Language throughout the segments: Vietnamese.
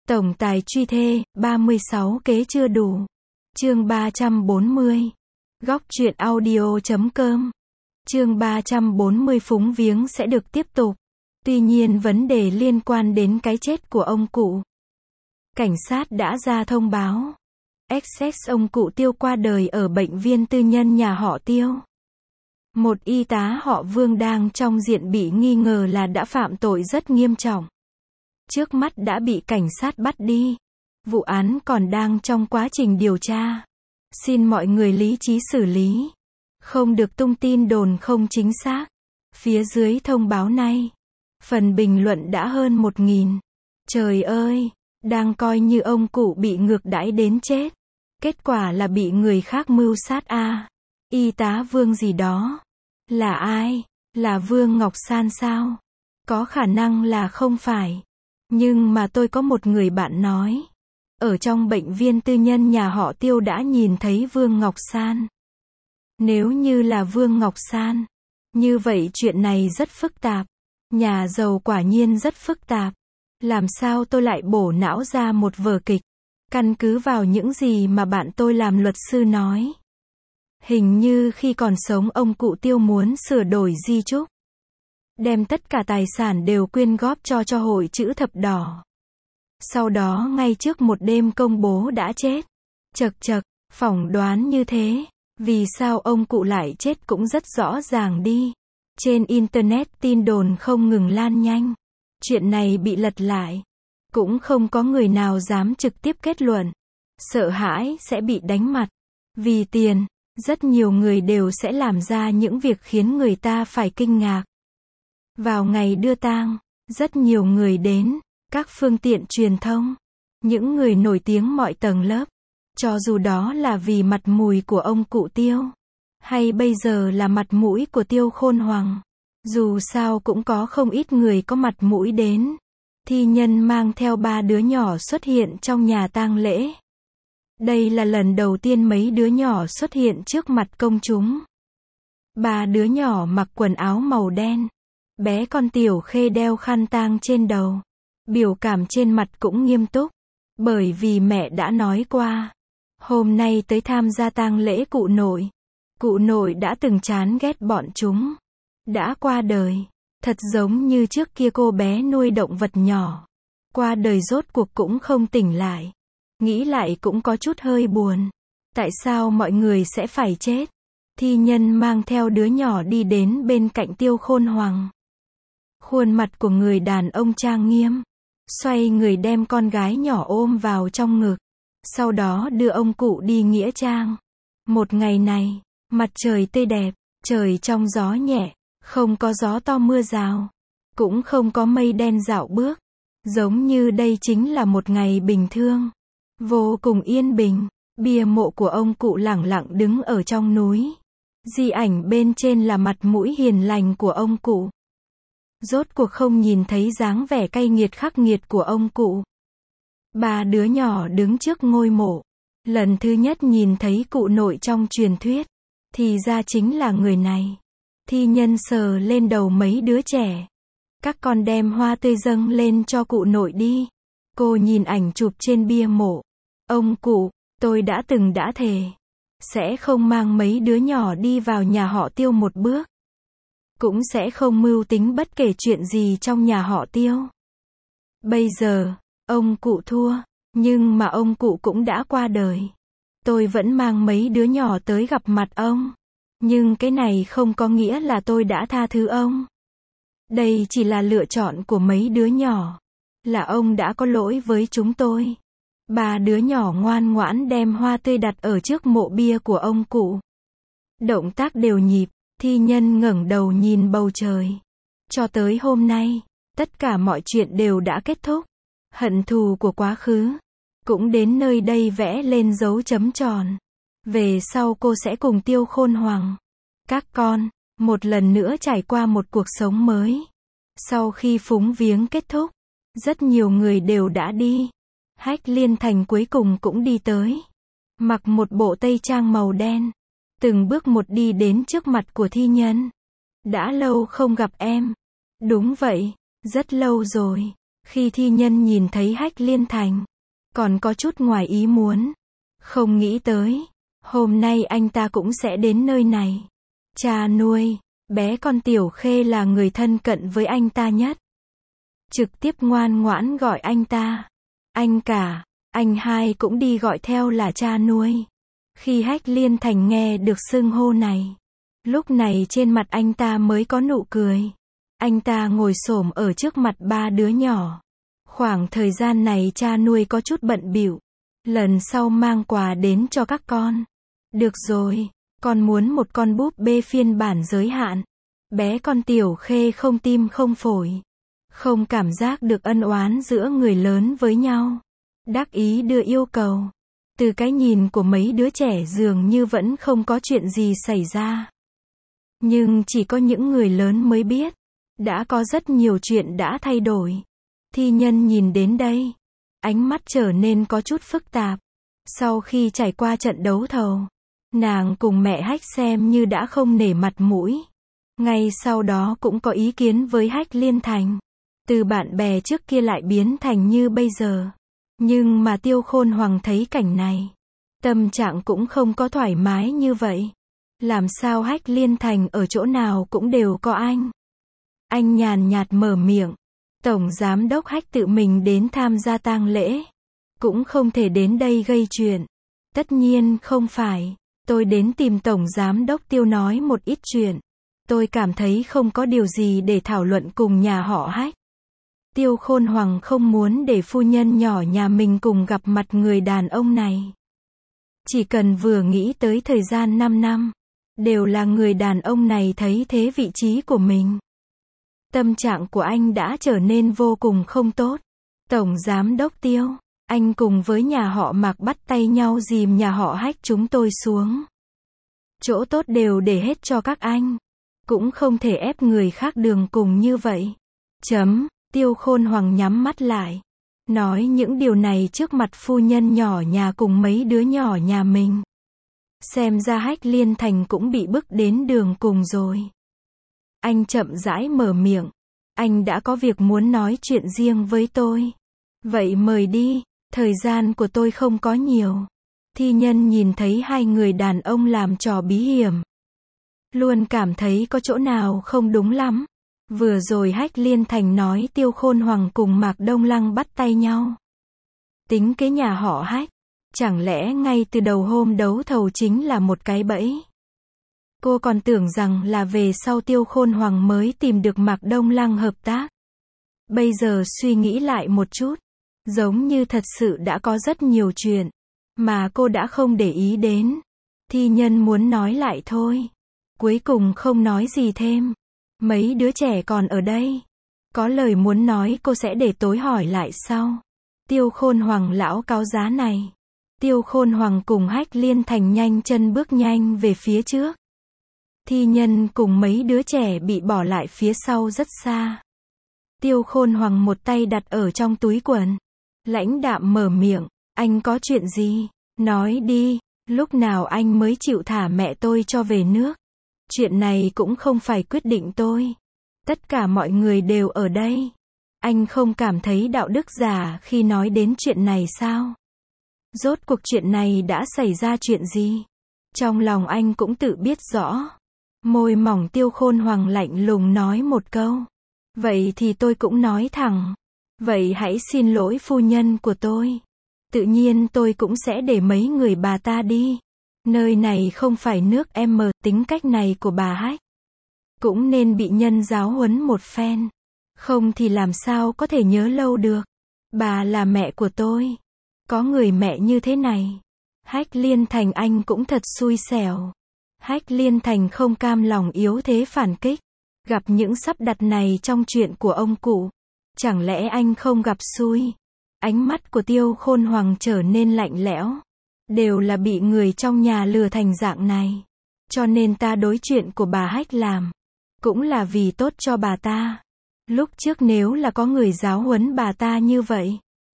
Tổng tài truy thê, 36 kế chưa đủ. Chương 340. Góc truyện audio.com. Chương 340 phúng viếng sẽ được tiếp tục. Tuy nhiên vấn đề liên quan đến cái chết của ông cụ. Cảnh sát đã ra thông báo. XX ông cụ Tiêu qua đời ở bệnh viện tư nhân nhà họ Tiêu. Một y tá họ Vương đang trong diện bị nghi ngờ là đã phạm tội rất nghiêm trọng. Trước mắt đã bị cảnh sát bắt đi. Vụ án còn đang trong quá trình điều tra. Xin mọi người lý trí xử lý. Không được tung tin đồn không chính xác. Phía dưới thông báo này. Phần bình luận đã hơn 1.000. Trời ơi, đang coi như ông cụ bị ngược đãi đến chết. Kết quả là bị người khác mưu sát a. Y tá Vương gì đó. Là ai? Là Vương Ngọc San sao? Có khả năng là không phải. Nhưng mà tôi có một người bạn nói. Ở trong bệnh viện tư nhân nhà họ Tiêu đã nhìn thấy Vương Ngọc San. Nếu như là Vương Ngọc San, như vậy chuyện này rất phức tạp. Nhà giàu quả nhiên rất phức tạp. Làm sao tôi lại bổ não ra một vở kịch? Căn cứ vào những gì mà bạn tôi làm luật sư nói. Hình như khi còn sống ông cụ Tiêu muốn sửa đổi di chúc. Đem tất cả tài sản đều quyên góp cho hội chữ thập đỏ. Sau đó ngay trước một đêm công bố đã chết. Chật chật, phỏng đoán như thế. Vì sao ông cụ lại chết cũng rất rõ ràng đi. Trên Internet tin đồn không ngừng lan nhanh. Chuyện này bị lật lại. Cũng không có người nào dám trực tiếp kết luận. Sợ hãi sẽ bị đánh mặt. Vì tiền, rất nhiều người đều sẽ làm ra những việc khiến người ta phải kinh ngạc. Vào ngày đưa tang, rất nhiều người đến, các phương tiện truyền thông, những người nổi tiếng mọi tầng lớp, cho dù đó là vì mặt mũi của ông cụ Tiêu, hay bây giờ là mặt mũi của Tiêu Khôn Hoàng, dù sao cũng có không ít người có mặt mũi đến. Thi nhân mang theo 3 đứa nhỏ xuất hiện trong nhà tang lễ. Đây là lần đầu tiên mấy đứa nhỏ xuất hiện trước mặt công chúng. 3 đứa nhỏ mặc quần áo màu đen. Bé con Tiểu Khê đeo khăn tang trên đầu. Biểu cảm trên mặt cũng nghiêm túc. Bởi vì mẹ đã nói qua. Hôm nay tới tham gia tang lễ cụ nội. Cụ nội đã từng chán ghét bọn chúng. Đã qua đời. Thật giống như trước kia cô bé nuôi động vật nhỏ. Qua đời rốt cuộc cũng không tỉnh lại. Nghĩ lại cũng có chút hơi buồn. Tại sao mọi người sẽ phải chết? Thi nhân mang theo đứa nhỏ đi đến bên cạnh Tiêu Khôn Hoàng. Khuôn mặt của người đàn ông trang nghiêm. Xoay người đem con gái nhỏ ôm vào trong ngực. Sau đó đưa ông cụ đi nghĩa trang. Một ngày này, mặt trời tươi đẹp, trời trong gió nhẹ, không có gió to mưa rào, cũng không có mây đen dạo bước. Giống như đây chính là một ngày bình thường. Vô cùng yên bình. Bia mộ của ông cụ lẳng lặng đứng ở trong núi. Di ảnh bên trên là mặt mũi hiền lành của ông cụ. Rốt cuộc không nhìn thấy dáng vẻ cay nghiệt khắc nghiệt của ông cụ. 3 đứa nhỏ đứng trước ngôi mộ. Lần thứ nhất nhìn thấy cụ nội trong truyền thuyết. Thì ra chính là người này. Thi nhân sờ lên đầu mấy đứa trẻ. Các con đem hoa tươi dâng lên cho cụ nội đi. Cô nhìn ảnh chụp trên bia mộ. Ông cụ, tôi đã thề. Sẽ không mang mấy đứa nhỏ đi vào nhà họ Tiêu một bước. Cũng sẽ không mưu tính bất kể chuyện gì trong nhà họ Tiêu. Bây giờ, ông cụ thua. Nhưng mà ông cụ cũng đã qua đời. Tôi vẫn mang mấy đứa nhỏ tới gặp mặt ông. Nhưng cái này không có nghĩa là tôi đã tha thứ ông. Đây chỉ là lựa chọn của mấy đứa nhỏ. Là ông đã có lỗi với chúng tôi. 3 đứa nhỏ ngoan ngoãn đem hoa tươi đặt ở trước mộ bia của ông cụ. Động tác đều nhịp, thi nhân ngẩng đầu nhìn bầu trời. Cho tới hôm nay, tất cả mọi chuyện đều đã kết thúc. Hận thù của quá khứ cũng đến nơi đây vẽ lên dấu chấm tròn. Về sau cô sẽ cùng Tiêu Khôn Hoàng, các con, một lần nữa trải qua một cuộc sống mới. Sau khi phúng viếng kết thúc, rất nhiều người đều đã đi. Hách Liên Thành cuối cùng cũng đi tới. Mặc một bộ tây trang màu đen. Từng bước một đi đến trước mặt của thi nhân. Đã lâu không gặp em. Đúng vậy, rất lâu rồi. Khi thi nhân nhìn thấy Hách Liên Thành, còn có chút ngoài ý muốn. Không nghĩ tới, hôm nay anh ta cũng sẽ đến nơi này. Cha nuôi, bé con Tiểu Khê là người thân cận với anh ta nhất. Trực tiếp ngoan ngoãn gọi anh ta. Anh cả, anh hai cũng đi gọi theo là cha nuôi. Khi Hách Liên Thành nghe được xưng hô này, lúc này trên mặt anh ta mới có nụ cười. Anh ta ngồi xổm ở trước mặt ba đứa nhỏ. Khoảng thời gian này cha nuôi có chút bận bịu. Lần sau mang quà đến cho các con. Được rồi, con muốn một con búp bê phiên bản giới hạn. Bé con Tiểu Khê không tim không phổi. Không cảm giác được ân oán giữa người lớn với nhau. Đắc ý đưa yêu cầu. Từ cái nhìn của mấy đứa trẻ dường như vẫn không có chuyện gì xảy ra. Nhưng chỉ có những người lớn mới biết. Đã có rất nhiều chuyện đã thay đổi. Thi nhân nhìn đến đây. Ánh mắt trở nên có chút phức tạp. Sau khi trải qua trận đấu thầu, nàng cùng mẹ Hách xem như đã không nể mặt mũi. Ngay sau đó cũng có ý kiến với Hách Liên Thành. Từ bạn bè trước kia lại biến thành như bây giờ. Nhưng mà Tiêu Khôn Hoàng thấy cảnh này. Tâm trạng cũng không có thoải mái như vậy. Làm sao Hách Liên Thành ở chỗ nào cũng đều có anh. Anh nhàn nhạt mở miệng. Tổng giám đốc Hách tự mình đến tham gia tang lễ. Cũng không thể đến đây gây chuyện. Tất nhiên không phải. Tôi đến tìm Tổng giám đốc Tiêu nói một ít chuyện. Tôi cảm thấy không có điều gì để thảo luận cùng nhà họ Hách. Tiêu Khôn Hoàng không muốn để phu nhân nhỏ nhà mình cùng gặp mặt người đàn ông này. Chỉ cần vừa nghĩ tới thời gian 5 năm, đều là người đàn ông này thấy thế vị trí của mình. Tâm trạng của anh đã trở nên vô cùng không tốt. Tổng giám đốc Tiêu, anh cùng với nhà họ Mạc bắt tay nhau dìm nhà họ Hách chúng tôi xuống. Chỗ tốt đều để hết cho các anh. Cũng không thể ép người khác đường cùng như vậy. Tiêu Khôn Hoàng nhắm mắt lại. Nói những điều này trước mặt phu nhân nhỏ nhà cùng mấy đứa nhỏ nhà mình. Xem ra Hách Liên Thành cũng bị bức đến đường cùng rồi. Anh chậm rãi mở miệng. Anh đã có việc muốn nói chuyện riêng với tôi. Vậy mời đi, thời gian của tôi không có nhiều. Thi nhân nhìn thấy hai người đàn ông làm trò bí hiểm. Luôn cảm thấy có chỗ nào không đúng lắm. Vừa rồi Hách Liên Thành nói Tiêu Khôn Hoàng cùng Mạc Đông Lăng bắt tay nhau. Tính kế nhà họ Hách. Chẳng lẽ ngay từ đầu hôm đấu thầu chính là một cái bẫy? Cô còn tưởng rằng là về sau Tiêu Khôn Hoàng mới tìm được Mạc Đông Lăng hợp tác. Bây giờ suy nghĩ lại một chút. Giống như thật sự đã có rất nhiều chuyện. Mà cô đã không để ý đến. Thi nhân muốn nói lại thôi. Cuối cùng không nói gì thêm. Mấy đứa trẻ còn ở đây. Có lời muốn nói cô sẽ để tối hỏi lại sau. Tiêu Khôn Hoàng lão cáo giá này. Tiêu Khôn Hoàng cùng Hách Liên Thành nhanh chân bước nhanh về phía trước. Thi nhân cùng mấy đứa trẻ bị bỏ lại phía sau rất xa. Tiêu Khôn Hoàng một tay đặt ở trong túi quần. Lãnh đạm mở miệng. Anh có chuyện gì? Nói đi. Lúc nào anh mới chịu thả mẹ tôi cho về nước? Chuyện này cũng không phải quyết định tôi. Tất cả mọi người đều ở đây. Anh không cảm thấy đạo đức giả khi nói đến chuyện này sao? Rốt cuộc chuyện này đã xảy ra chuyện gì? Trong lòng anh cũng tự biết rõ. Môi mỏng Tiêu Khôn Hoàng lạnh lùng nói một câu. Vậy thì tôi cũng nói thẳng. Vậy hãy xin lỗi phu nhân của tôi. Tự nhiên tôi cũng sẽ để mấy người bà ta đi. Nơi này không phải nước em, tính cách này của bà Hách cũng nên bị nhân giáo huấn một phen. Không thì làm sao có thể nhớ lâu được. Bà là mẹ của tôi. Có người mẹ như thế này. Hách Liên Thành anh cũng thật xui xẻo. Hách Liên Thành không cam lòng yếu thế phản kích. Gặp những sắp đặt này trong chuyện của ông cụ. Chẳng lẽ anh không gặp xui? Ánh mắt của Tiêu Khôn Hoàng trở nên lạnh lẽo. Đều là bị người trong nhà lừa thành dạng này. Cho nên ta đối chuyện của bà Hách làm. Cũng là vì tốt cho bà ta. Lúc trước nếu là có người giáo huấn bà ta như vậy.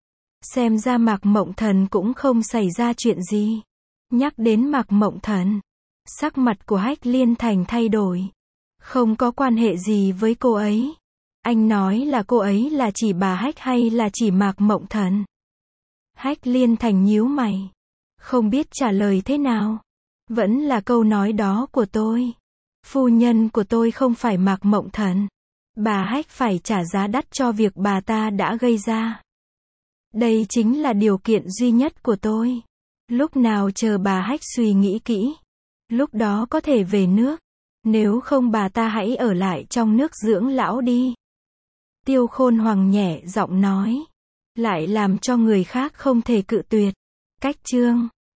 Xem ra Mạc Mộng Thần cũng không xảy ra chuyện gì. Nhắc đến Mạc Mộng Thần. Sắc mặt của Hách Liên Thành thay đổi. Không có quan hệ gì với cô ấy. Anh nói là cô ấy là chỉ bà Hách hay là chỉ Mạc Mộng Thần? Hách Liên Thành nhíu mày. Không biết trả lời thế nào. Vẫn là câu nói đó của tôi. Phu nhân của tôi không phải Mạc Mộng Thần. Bà Hách phải trả giá đắt cho việc bà ta đã gây ra. Đây chính là điều kiện duy nhất của tôi. Lúc nào chờ bà Hách suy nghĩ kỹ. Lúc đó có thể về nước. Nếu không bà ta hãy ở lại trong nước dưỡng lão đi. Tiêu Khôn Hoàng nhẹ giọng nói. Lại làm cho người khác không thể cự tuyệt. Cách chương